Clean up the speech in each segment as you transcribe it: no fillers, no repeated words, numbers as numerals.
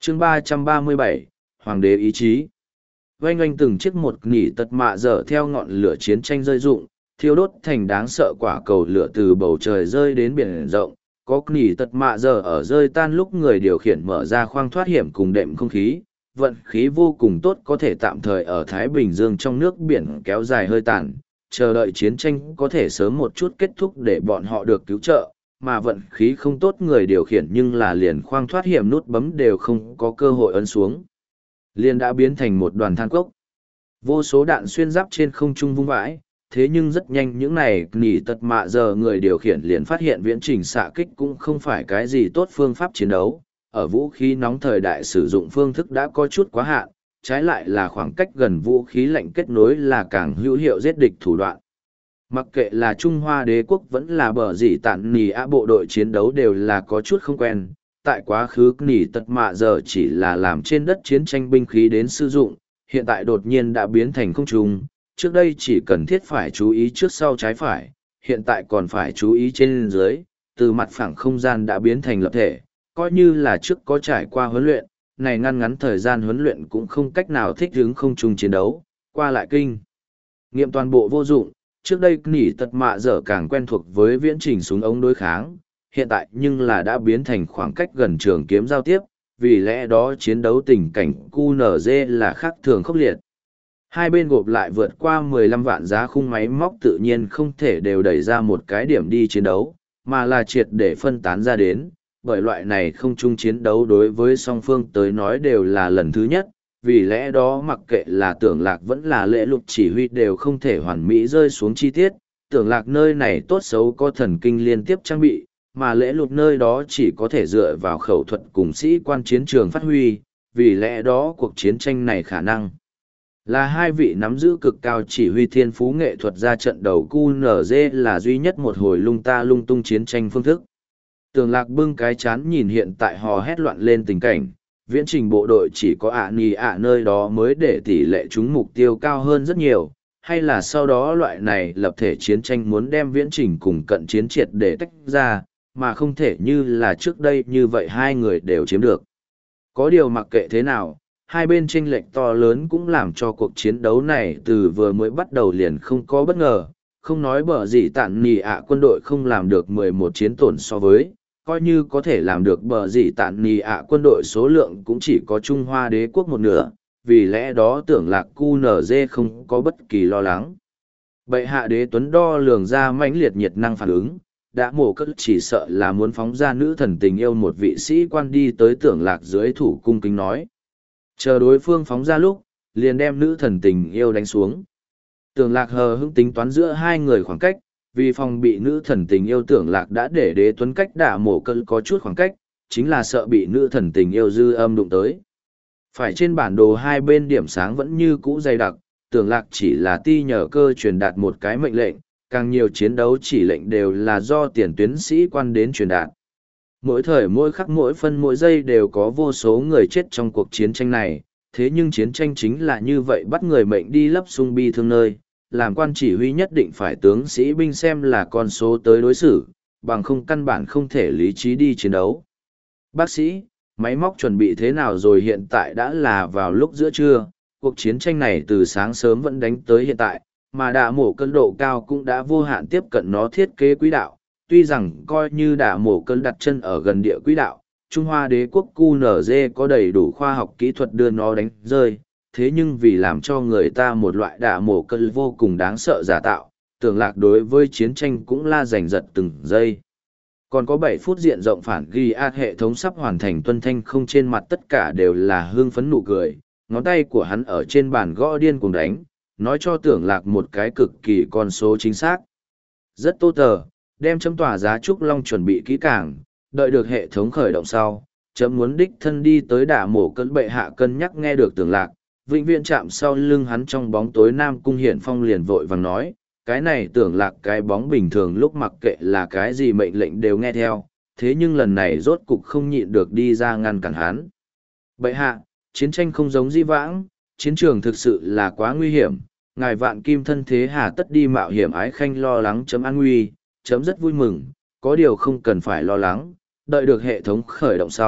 chương 337, Hoàng đế ý chí. Oanh oanh từng chiếc một nỉ tật mạ dở theo ngọn lửa chiến tranh rơi rụng, thiêu đốt thành đáng sợ quả cầu lửa từ bầu trời rơi đến biển rộng. Có nỉ tật mạ dở ở rơi tan lúc người điều khiển mở ra khoang thoát hiểm cùng đệm không khí. Vận khí vô cùng tốt có thể tạm thời ở Thái Bình Dương trong nước biển kéo dài hơi tàn, chờ đợi chiến tranh có thể sớm một chút kết thúc để bọn họ được cứu trợ, mà vận khí không tốt người điều khiển nhưng là liền khoang thoát hiểm nút bấm đều không có cơ hội ấn xuống. Liền đã biến thành một đoàn than cốc. Vô số đạn xuyên giáp trên không trung vung vãi, thế nhưng rất nhanh những này nỉ tật mạ giờ người điều khiển liền phát hiện viễn trình xạ kích cũng không phải cái gì tốt phương pháp chiến đấu. Ở vũ khí nóng thời đại sử dụng phương thức đã có chút quá hạn, trái lại là khoảng cách gần vũ khí lạnh kết nối là càng hữu hiệu giết địch thủ đoạn. Mặc kệ là Trung Hoa đế quốc vẫn là bờ gì tản nỉ ạ bộ đội chiến đấu đều là có chút không quen. Tại quá khứ nỉ tật mạ giờ chỉ là làm trên đất chiến tranh binh khí đến sử dụng, hiện tại đột nhiên đã biến thành không trung. Trước đây chỉ cần thiết phải chú ý trước sau trái phải, hiện tại còn phải chú ý trên dưới, từ mặt phẳng không gian đã biến thành lập thể, coi như là trước có trải qua huấn luyện, này ngắn thời gian huấn luyện cũng không cách nào thích ứng không trung chiến đấu, qua lại kinh nghiệm toàn bộ vô dụng. Trước đây nỉ tật mạ dở càng quen thuộc với viễn trình súng ống đối kháng, hiện tại nhưng là đã biến thành khoảng cách gần trường kiếm giao tiếp, vì lẽ đó chiến đấu tình cảnh QNZ là khác thường khốc liệt. Hai bên gộp lại vượt qua 15 vạn giá khung máy móc tự nhiên không thể đều đẩy ra một cái điểm đi chiến đấu, mà là triệt để phân tán ra đến, bởi loại này không chung chiến đấu đối với song phương tới nói đều là lần thứ nhất, vì lẽ đó mặc kệ là Tưởng Lạc vẫn là Lễ Lục chỉ huy đều không thể hoàn mỹ rơi xuống chi tiết. Tưởng Lạc nơi này tốt xấu có thần kinh liên tiếp trang bị, mà Lễ Lục nơi đó chỉ có thể dựa vào khẩu thuật cùng sĩ quan chiến trường phát huy, vì lẽ đó cuộc chiến tranh này khả năng là hai vị nắm giữ cực cao chỉ huy thiên phú nghệ thuật ra trận đầu QNZ là duy nhất một hồi lung ta lung tung chiến tranh phương thức. Tưởng Lạc bưng cái chán nhìn hiện tại hò hét loạn lên tình cảnh, viễn trình bộ đội chỉ có nì nơi đó mới để tỷ lệ trúng mục tiêu cao hơn rất nhiều, hay là sau đó loại này lập thể chiến tranh muốn đem viễn trình cùng cận chiến triệt để tách ra, mà không thể như là trước đây như vậy hai người đều chiếm được. Có điều mặc kệ thế nào, hai bên chênh lệch to lớn cũng làm cho cuộc chiến đấu này từ vừa mới bắt đầu liền không có bất ngờ, không nói bở gì tản nì quân đội không làm được 11 chiến tổn so với, coi như có thể làm được bờ gì tản nì quân đội số lượng cũng chỉ có Trung Hoa đế quốc một nửa, vì lẽ đó Tưởng Lạc QNZ không có bất kỳ lo lắng. Bệ hạ đế tuấn đo lường ra mãnh liệt nhiệt năng phản ứng, đã mổ cất chỉ sợ là muốn phóng ra nữ thần tình yêu một vị sĩ quan đi tới Tưởng Lạc dưới thủ cung kính nói. Chờ đối phương phóng ra lúc, liền đem nữ thần tình yêu đánh xuống. Tưởng Lạc hờ hững tính toán giữa hai người khoảng cách, vì phòng bị nữ thần tình yêu Tưởng Lạc đã để đế tuấn cách đả mổ cơn có chút khoảng cách, chính là sợ bị nữ thần tình yêu dư âm đụng tới. Phải trên bản đồ hai bên điểm sáng vẫn như cũ dày đặc, Tưởng Lạc chỉ là ti nhờ cơ truyền đạt một cái mệnh lệnh, càng nhiều chiến đấu chỉ lệnh đều là do tiền tuyến sĩ quan đến truyền đạt. Mỗi thời mỗi khắc mỗi phân mỗi giây đều có vô số người chết trong cuộc chiến tranh này, thế nhưng chiến tranh chính là như vậy bắt người mệnh đi lấp sung bi thương nơi. Làm quan chỉ huy nhất định phải tướng sĩ binh xem là con số tới đối xử, bằng không căn bản không thể lý trí đi chiến đấu. Bác sĩ, máy móc chuẩn bị thế nào rồi? Hiện tại đã là vào lúc giữa trưa, cuộc chiến tranh này từ sáng sớm vẫn đánh tới hiện tại, mà đả mổ cân độ cao cũng đã vô hạn tiếp cận nó thiết kế quỹ đạo. Tuy rằng coi như đả mổ cân đặt chân ở gần địa quỹ đạo, Trung Hoa đế quốc QNZ có đầy đủ khoa học kỹ thuật đưa nó đánh rơi. Thế nhưng vì làm cho người ta một loại đả mổ cân vô cùng đáng sợ giả tạo, Tưởng Lạc đối với chiến tranh cũng la giành giật từng giây. Còn có 7 phút diện rộng phản ghi hệ thống sắp hoàn thành, tuân thanh không trên mặt tất cả đều là hương phấn nụ cười, ngón tay của hắn ở trên bàn gõ điên cuồng đánh, nói cho Tưởng Lạc một cái cực kỳ con số chính xác. Rất tô tờ, đem chấm tỏa giá trúc long chuẩn bị kỹ càng, đợi được hệ thống khởi động sau, chấm muốn đích thân đi tới đả mổ cân. Bệ hạ cân nhắc nghe được Tưởng Lạc. Vĩnh viễn chạm sau lưng hắn trong bóng tối Nam Cung Hiển Phong liền vội vàng nói, cái này Tưởng Lạc cái bóng bình thường lúc mặc kệ là cái gì mệnh lệnh đều nghe theo, thế nhưng lần này rốt cục không nhịn được đi ra ngăn cản hắn. Bệ hạ, chiến tranh không giống di vãng, chiến trường thực sự là quá nguy hiểm, ngài vạn kim thân thế hà tất đi mạo hiểm. Ái Khanh lo lắng chấm an nguy, chấm rất vui mừng, có điều không cần phải lo lắng, đợi được hệ thống khởi động sau,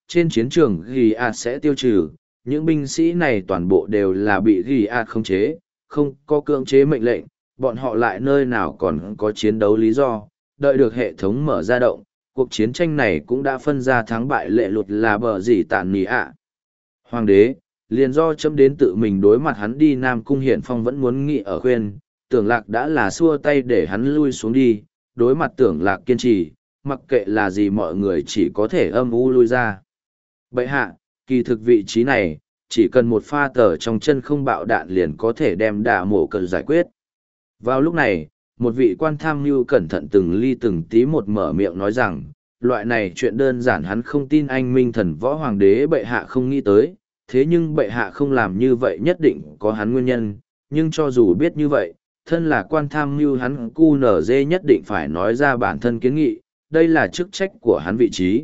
trên chiến trường Gilead sẽ tiêu trừ, những binh sĩ này toàn bộ đều là bị Gilead khống chế, không có cưỡng chế mệnh lệnh, bọn họ lại nơi nào còn có chiến đấu lý do, đợi được hệ thống mở ra động, cuộc chiến tranh này cũng đã phân ra thắng bại lệ lụt là bờ gì tàn nỉ ạ. Hoàng đế, liền do chấm đến tự mình đối mặt hắn đi Nam Cung Hiển Phong vẫn muốn nghị ở khuyên, Tưởng Lạc đã là xua tay để hắn lui xuống đi, đối mặt Tưởng Lạc kiên trì, mặc kệ là gì mọi người chỉ có thể âm u lui ra. Bệ hạ, kỳ thực vị trí này, chỉ cần một pha tờ trong chân không bạo đạn liền có thể đem đả mổ cần giải quyết. Vào lúc này, một vị quan tham mưu cẩn thận từng ly từng tí một mở miệng nói rằng, loại này chuyện đơn giản hắn không tin anh minh thần võ hoàng đế bệ hạ không nghĩ tới, thế nhưng bệ hạ không làm như vậy nhất định có hắn nguyên nhân, nhưng cho dù biết như vậy, thân là quan tham mưu hắn QNZ nhất định phải nói ra bản thân kiến nghị, đây là chức trách của hắn vị trí.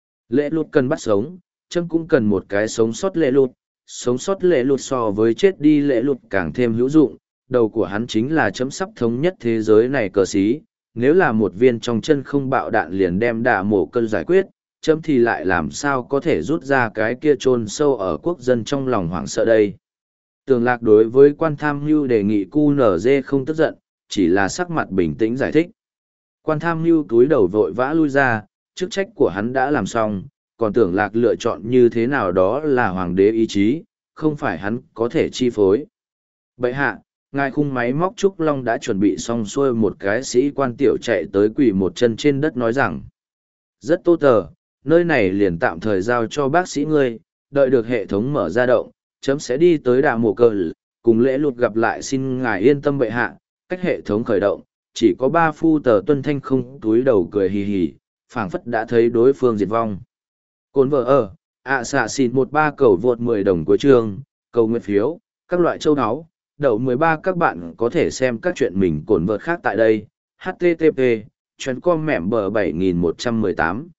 Lễ lụt cần bắt sống, chấm cũng cần một cái sống sót lễ lụt, sống sót lễ lụt so với chết đi lễ lụt càng thêm hữu dụng, đầu của hắn chính là chấm sắp thống nhất thế giới này cờ xí, nếu là một viên trong chân không bạo đạn liền đem đả mổ cơn giải quyết, chấm thì lại làm sao có thể rút ra cái kia chôn sâu ở quốc dân trong lòng hoảng sợ đây. Tường Lạc đối với quan tham mưu đề nghị QNZ không tức giận, chỉ là sắc mặt bình tĩnh giải thích. Quan tham mưu túi đầu vội vã lui ra, chức trách của hắn đã làm xong, còn Tưởng Lạc lựa chọn như thế nào đó là hoàng đế ý chí, không phải hắn có thể chi phối. Bệ hạ, ngài khung máy móc trúc long đã chuẩn bị xong xuôi, một cái sĩ quan tiểu chạy tới quỳ một chân trên đất nói rằng. Rất tốt tờ, nơi này liền tạm thời giao cho bác sĩ ngươi, đợi được hệ thống mở ra động, chấm sẽ đi tới đà mộ cờ, cùng lễ lụt gặp lại, xin ngài yên tâm bệ hạ, cách hệ thống khởi động, chỉ có 3 phu tờ tuân thanh không túi đầu cười hì hì, phảng phất đã thấy đối phương diệt vong. Cồn vợ ở, xạ xịt 13 cầu vượt 10 đồng cuối chương, cầu nguyện phiếu, các loại châu áo, đậu 13 các bạn có thể xem các chuyện mình cồn vợt khác tại đây, http, chuyến com mẻm bờ 7118.